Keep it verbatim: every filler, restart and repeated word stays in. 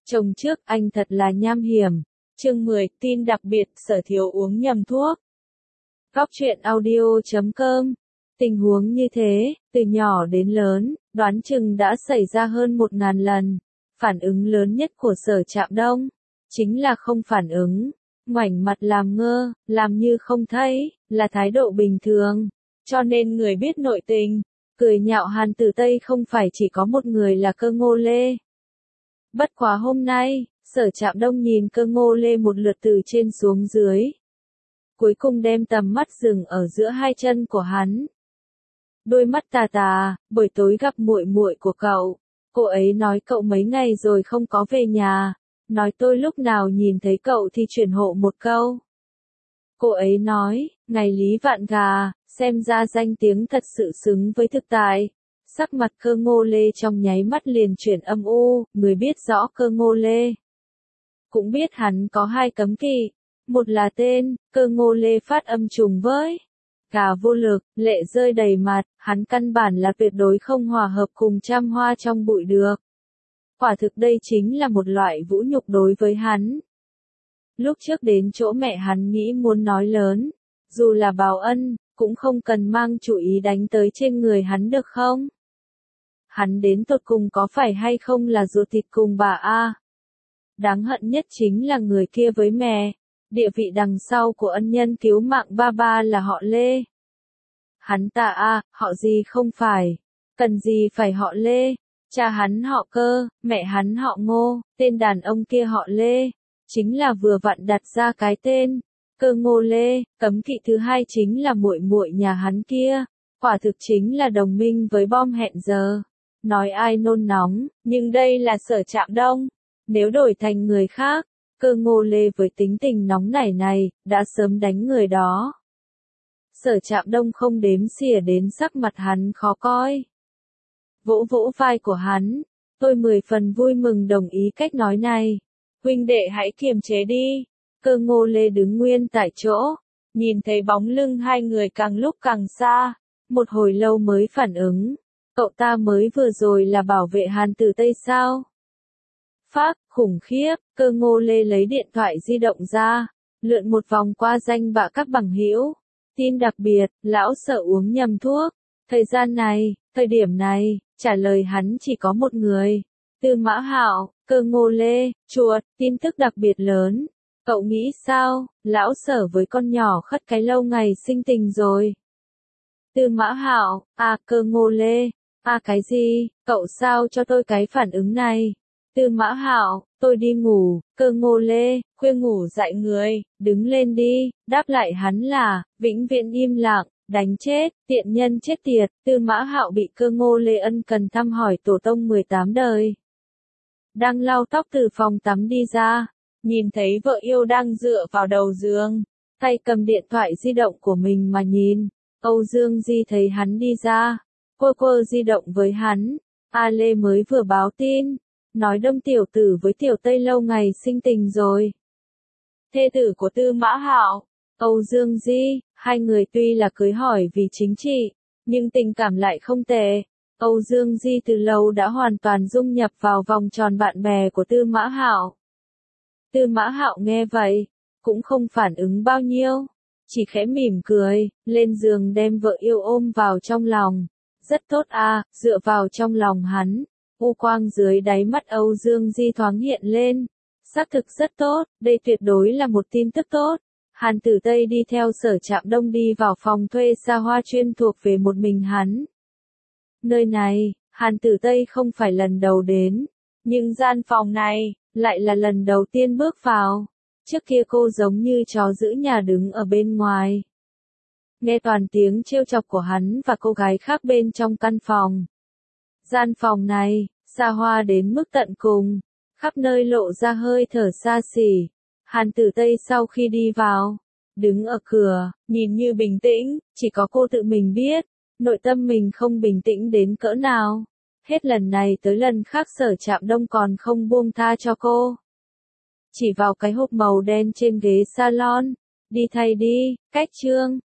Chồng trước anh thật là nham hiểm. Chương mười, tin đặc biệt, Sở Thiếu uống nhầm thuốc. Góc truyện audio chấm com. Tình huống như thế, từ nhỏ đến lớn, đoán chừng đã xảy ra hơn một ngàn lần. Phản ứng lớn nhất của Sở Trạm Đông, chính là không phản ứng, ngoảnh mặt làm ngơ, làm như không thấy, là thái độ bình thường. Cho nên người biết nội tình, cười nhạo Hàn Tử Tây không phải chỉ có một người là Cơ Ngô Lê. Bất quá hôm nay, Sở Trạm Đông nhìn Cơ Ngô Lê một lượt từ trên xuống dưới. Cuối cùng đem tầm mắt dừng ở giữa hai chân của hắn. Đôi mắt tà tà, buổi tối gặp muội muội của cậu. Cô ấy nói cậu mấy ngày rồi không có về nhà. Nói tôi lúc nào nhìn thấy cậu thì chuyển hộ một câu. Cô ấy nói, ngày Lý Vạn Gà, xem ra danh tiếng thật sự xứng với thực tại. Sắc mặt Cơ Ngô Lê trong nháy mắt liền chuyển âm u, người biết rõ Cơ Ngô Lê. Cũng biết hắn có hai cấm kỵ, một là tên, Cơ Ngô Lê phát âm trùng với. Cả vô lực, lệ rơi đầy mặt, hắn căn bản là tuyệt đối không hòa hợp cùng trăm hoa trong bụi được. Quả thực đây chính là một loại vũ nhục đối với hắn. Lúc trước đến chỗ mẹ hắn nghĩ muốn nói lớn, dù là báo ân, cũng không cần mang chủ ý đánh tới trên người hắn được không? Hắn đến tột cùng có phải hay không là ruột thịt cùng bà A? Đáng hận nhất chính là người kia với mẹ, địa vị đằng sau của ân nhân cứu mạng ba ba là họ Lê. Hắn ta A, họ gì không phải, cần gì phải họ Lê, cha hắn họ Cơ, mẹ hắn họ Ngô, tên đàn ông kia họ Lê, chính là vừa vặn đặt ra cái tên, Cơ Ngô Lê. Cấm kỵ thứ hai chính là muội muội nhà hắn kia, quả thực chính là đồng minh với bom hẹn giờ. Nói ai nôn nóng, nhưng đây là Sở Trạm Đông. Nếu đổi thành người khác, Cơ Ngô Lê với tính tình nóng nảy này, đã sớm đánh người đó. Sở Trạm Đông không đếm xỉa đến sắc mặt hắn khó coi. Vỗ vỗ vai của hắn, tôi mười phần vui mừng đồng ý cách nói này. Huynh đệ hãy kiềm chế đi. Cơ Ngô Lê đứng nguyên tại chỗ, nhìn thấy bóng lưng hai người càng lúc càng xa, một hồi lâu mới phản ứng. Cậu ta mới vừa rồi là bảo vệ Hàn Tử Tây sao? Phác, khủng khiếp, Cơ Ngô Lê lấy điện thoại di động ra, lượn một vòng qua danh bạ các bằng hữu. Tin đặc biệt, lão Sở uống nhầm thuốc. Thời gian này, thời điểm này, trả lời hắn chỉ có một người. Tư Mã Hạo. Cơ Ngô Lê, chuột, tin tức đặc biệt lớn. Cậu nghĩ sao, lão Sở với con nhỏ khất cái lâu ngày sinh tình rồi. Tư Mã Hạo. À, Cơ Ngô Lê. À cái gì, cậu sao cho tôi cái phản ứng này? Tư Mã Hạo, tôi đi ngủ. Cơ Ngô Lê, khuya ngủ dại người, đứng lên đi. Đáp lại hắn là, vĩnh viễn im lặng, đánh chết, tiện nhân chết tiệt. Tư Mã Hạo bị Cơ Ngô Lê ân cần thăm hỏi tổ tông mười tám đời. Đang lau tóc từ phòng tắm đi ra, nhìn thấy vợ yêu đang dựa vào đầu giường, tay cầm điện thoại di động của mình mà nhìn. Âu Dương Di thấy hắn đi ra, cô cô di động với hắn. A Lê mới vừa báo tin, nói Đông tiểu tử với tiểu Tây lâu ngày sinh tình rồi. Thê tử của Tư Mã Hạo, Âu Dương Di, hai người tuy là cưới hỏi vì chính trị, nhưng tình cảm lại không tệ. Âu Dương Di từ lâu đã hoàn toàn dung nhập vào vòng tròn bạn bè của Tư Mã Hạo. Tư Mã Hạo nghe vậy, cũng không phản ứng bao nhiêu, chỉ khẽ mỉm cười, lên giường đem vợ yêu ôm vào trong lòng. Rất tốt à, dựa vào trong lòng hắn, u quang dưới đáy mắt Âu Dương Di thoáng hiện lên. Xác thực rất tốt, đây tuyệt đối là một tin tức tốt. Hàn Tử Tây đi theo Sở Trạm Đông đi vào phòng thuê xa hoa chuyên thuộc về một mình hắn. Nơi này, Hàn Tử Tây không phải lần đầu đến, nhưng gian phòng này, lại là lần đầu tiên bước vào. Trước kia cô giống như chó giữ nhà đứng ở bên ngoài. Nghe toàn tiếng trêu chọc của hắn và cô gái khác bên trong căn phòng. Gian phòng này, xa hoa đến mức tận cùng, khắp nơi lộ ra hơi thở xa xỉ. Hàn Tử Tây sau khi đi vào, đứng ở cửa, nhìn như bình tĩnh, chỉ có cô tự mình biết. Nội tâm mình không bình tĩnh đến cỡ nào. Hết lần này tới lần khác Sở Trạm Đông còn không buông tha cho cô. Chỉ vào cái hộp màu đen trên ghế salon. Đi thay đi, cách trương,